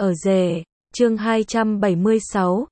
Ở rể, chương 276,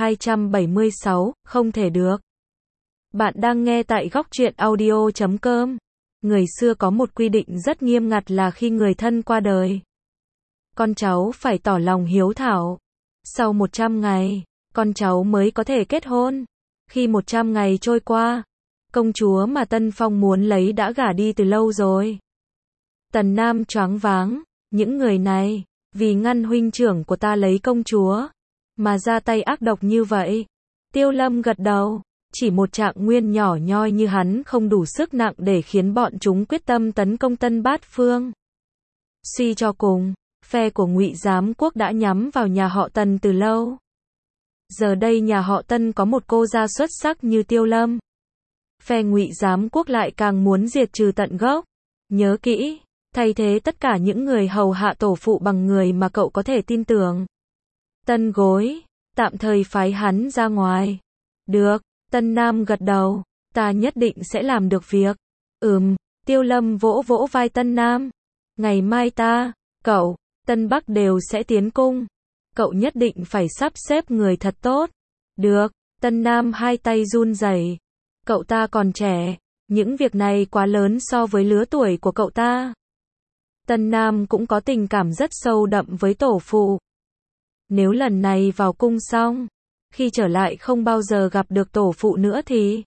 C276, không thể được. Bạn đang nghe tại góc truyện audio.com. Người xưa có một quy định rất nghiêm ngặt là khi người thân qua đời, con cháu phải tỏ lòng hiếu thảo. Sau 100 ngày, con cháu mới có thể kết hôn. Khi 100 ngày trôi qua, công chúa mà Tân Phong muốn lấy đã gả đi từ lâu rồi. Tần Nam choáng váng, những người này, vì ngăn huynh trưởng của ta lấy công chúa, mà ra tay ác độc như vậy. Tiêu Lâm gật đầu, chỉ một Trạng Nguyên nhỏ nhoi như hắn không đủ sức nặng để khiến bọn chúng quyết tâm tấn công Tân Bát Phương. Suy cho cùng, phe của Ngụy Giám Quốc đã nhắm vào nhà họ Tần từ lâu. Giờ đây nhà họ Tân có một cô gia xuất sắc như Tiêu Lâm. Phe Ngụy Giám Quốc lại càng muốn diệt trừ tận gốc. Nhớ kỹ, thay thế tất cả những người hầu hạ tổ phụ bằng người mà cậu có thể tin tưởng. Tân Gối, tạm thời phái hắn ra ngoài. Được, Tân Nam gật đầu, ta nhất định sẽ làm được việc. Tiêu Lâm vỗ vỗ vai Tân Nam. Ngày mai ta, cậu, Tân Bắc đều sẽ tiến cung. Cậu nhất định phải sắp xếp người thật tốt. Được, Tân Nam hai tay run rẩy. Cậu ta còn trẻ, những việc này quá lớn so với lứa tuổi của cậu ta. Tân Nam cũng có tình cảm rất sâu đậm với tổ phụ. Nếu lần này vào cung xong, khi trở lại không bao giờ gặp được tổ phụ nữa thì...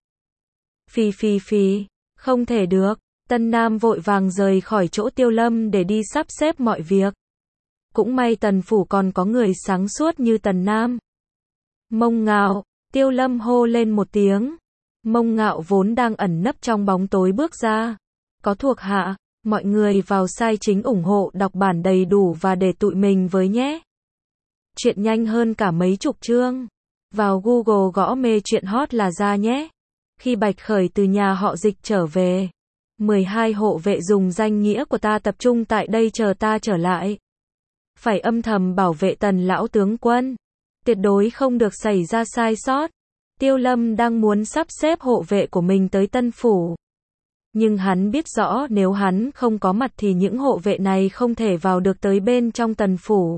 Phi, không thể được. Tân Nam vội vàng rời khỏi chỗ Tiêu Lâm để đi sắp xếp mọi việc. Cũng may Tần phủ còn có người sáng suốt như Tần Nam. Mông Ngạo, Tiêu Lâm hô lên một tiếng. Mông Ngạo vốn đang ẩn nấp trong bóng tối bước ra. Có thuộc hạ, mọi người vào sai chính ủng hộ đọc bản đầy đủ và để tụi mình với nhé. Chuyện nhanh hơn cả mấy chục chương. Vào Google gõ mê chuyện hot là ra nhé. Khi Bạch Khởi từ nhà họ Dịch trở về, 12 hộ vệ dùng danh nghĩa của ta tập trung tại đây chờ ta trở lại. Phải âm thầm bảo vệ Tần lão tướng quân. Tuyệt đối không được xảy ra sai sót. Tiêu Lâm đang muốn sắp xếp hộ vệ của mình tới Tân phủ. Nhưng hắn biết rõ nếu hắn không có mặt thì những hộ vệ này không thể vào được tới bên trong Tần phủ.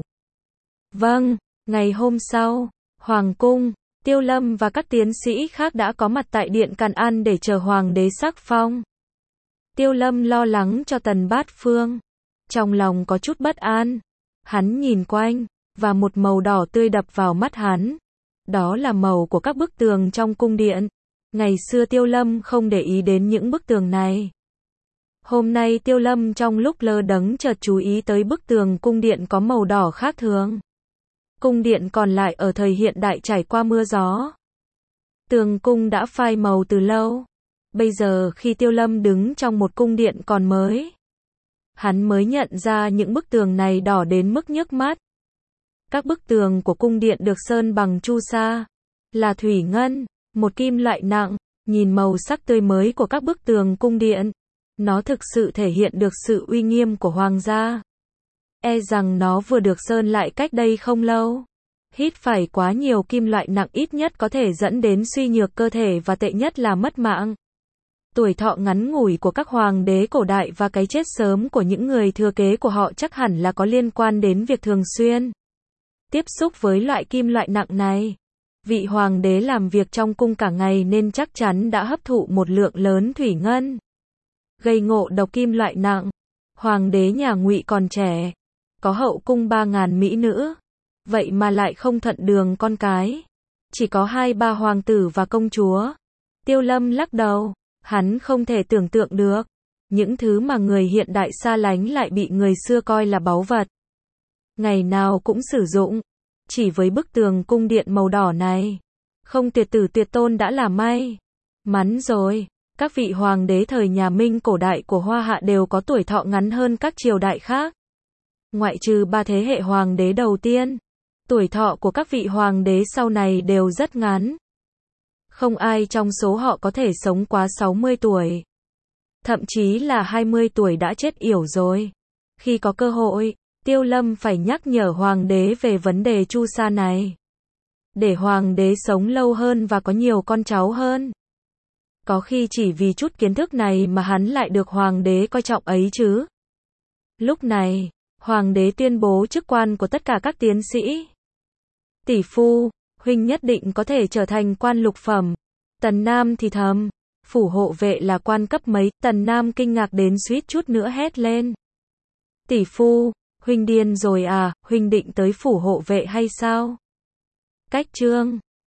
Vâng, ngày hôm sau, Hoàng cung, Tiêu Lâm và các tiến sĩ khác đã có mặt tại Điện Càn An để chờ Hoàng đế sắc phong. Tiêu Lâm lo lắng cho Tần Bát Phương. Trong lòng có chút bất an. Hắn nhìn quanh, và một màu đỏ tươi đập vào mắt hắn. Đó là màu của các bức tường trong cung điện. Ngày xưa Tiêu Lâm không để ý đến những bức tường này. Hôm nay Tiêu Lâm trong lúc lơ đấng chợt chú ý tới bức tường cung điện có màu đỏ khác thường. Cung điện còn lại ở thời hiện đại trải qua mưa gió. Tường cung đã phai màu từ lâu. Bây giờ khi Tiêu Lâm đứng trong một cung điện còn mới, hắn mới nhận ra những bức tường này đỏ đến mức nhức mắt. Các bức tường của cung điện được sơn bằng chu sa, là thủy ngân, một kim loại nặng. Nhìn màu sắc tươi mới của các bức tường cung điện, nó thực sự thể hiện được sự uy nghiêm của hoàng gia. E rằng nó vừa được sơn lại cách đây không lâu. Hít phải quá nhiều kim loại nặng ít nhất có thể dẫn đến suy nhược cơ thể và tệ nhất là mất mạng. Tuổi thọ ngắn ngủi của các hoàng đế cổ đại và cái chết sớm của những người thừa kế của họ chắc hẳn là có liên quan đến việc thường xuyên tiếp xúc với loại kim loại nặng này. Vị hoàng đế làm việc trong cung cả ngày nên chắc chắn đã hấp thụ một lượng lớn thủy ngân, gây ngộ độc kim loại nặng. Hoàng đế nhà Ngụy còn trẻ, có hậu cung 3.000 mỹ nữ, vậy mà lại không thuận đường con cái, chỉ có 2-3 hoàng tử và công chúa. Tiêu Lâm lắc đầu, hắn không thể tưởng tượng được, những thứ mà người hiện đại xa lánh lại bị người xưa coi là báu vật. Ngày nào cũng sử dụng, chỉ với bức tường cung điện màu đỏ này, không tuyệt tử tuyệt tôn đã là may mắn rồi. Các vị hoàng đế thời nhà Minh cổ đại của Hoa Hạ đều có tuổi thọ ngắn hơn các triều đại khác. Ngoại trừ 3 thế hệ hoàng đế đầu tiên, tuổi thọ của các vị hoàng đế sau này đều rất ngắn. Không ai trong số họ có thể sống quá 60 tuổi. Thậm chí là 20 tuổi đã chết yểu rồi. Khi có cơ hội, Tiêu Lâm phải nhắc nhở hoàng đế về vấn đề chu sa này. Để hoàng đế sống lâu hơn và có nhiều con cháu hơn. Có khi chỉ vì chút kiến thức này mà hắn lại được hoàng đế coi trọng ấy chứ. Lúc này, Hoàng đế tuyên bố chức quan của tất cả các tiến sĩ. Tỷ phu, huynh nhất định có thể trở thành quan lục phẩm. Tần Nam thì thầm. Phủ hộ vệ là quan cấp mấy? Tần Nam kinh ngạc đến suýt chút nữa hét lên. Tỷ phu, huynh điên rồi à, huynh định tới phủ hộ vệ hay sao? Cách chương